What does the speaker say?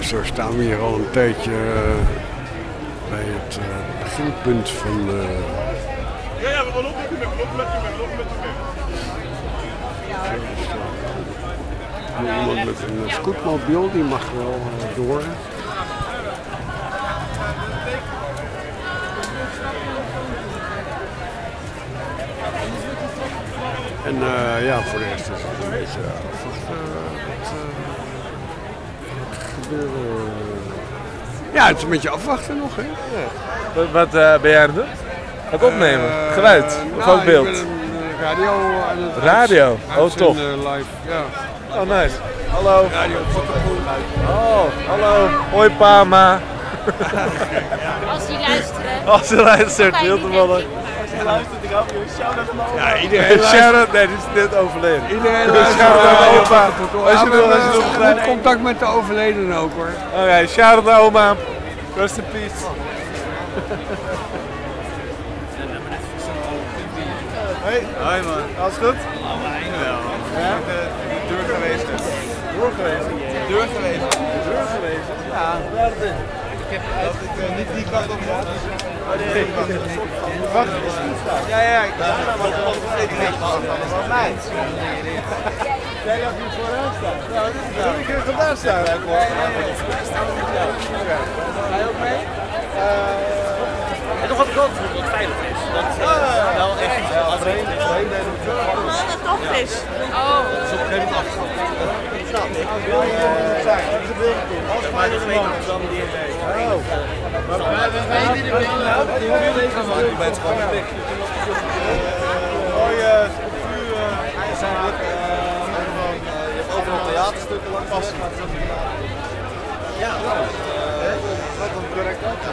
zo staan we hier al een tijdje bij het beginpunt van de... Ja, we lopen met u mee. Iemand met een scootmobiel, die mag wel door. En ja, voor de rest is het een beetje afwachten wat gebeuren. Ja, het is een beetje afwachten nog, hè? Ja. Wat ben jij aan het doen? Wat opnemen? Geluid? Of ook beeld? Ik ben een radio aan het Radio? Oh, tof. Live, ja. Oh, nice. Hallo. Radio Oh, hallo. Hoi, Pama. Als die luisteren. Als ze luistert, heel toevallig. Ja, iedereen Shout-out, nee, die is net overleden. Iedereen Shout-out naar opa. Als je wil, goed contact met de overledenen ook, hoor. Oké, shout-out naar oma. Rest in peace. Hey. Hoi man. Alles goed? Wel. Ja? Deur geweest. Deur geweest? Deur geweest. Deur geweest? Ja. Waar het in? Ik heb dat ik niet die kant op mocht. Wacht, ja, ja, ik dacht dat het niet van mij. Jij gaat niet vooraan staan. Nou, wat is het nou? Ik ga daar staan. Ga je ook mee? En nog wat kant dat het veilig is. Dat is wel echt iets wat Omdat het toch is. Oh. dat is op een gegeven moment afgestand. Dat snap ik. Maar dat weet ik wel niet in. Maar we weten die beelden ook. Die beelden bij het gewoon weg. Mooie structuur. Je hebt overal theaterstukken langs passen. Ja. Wat een correct.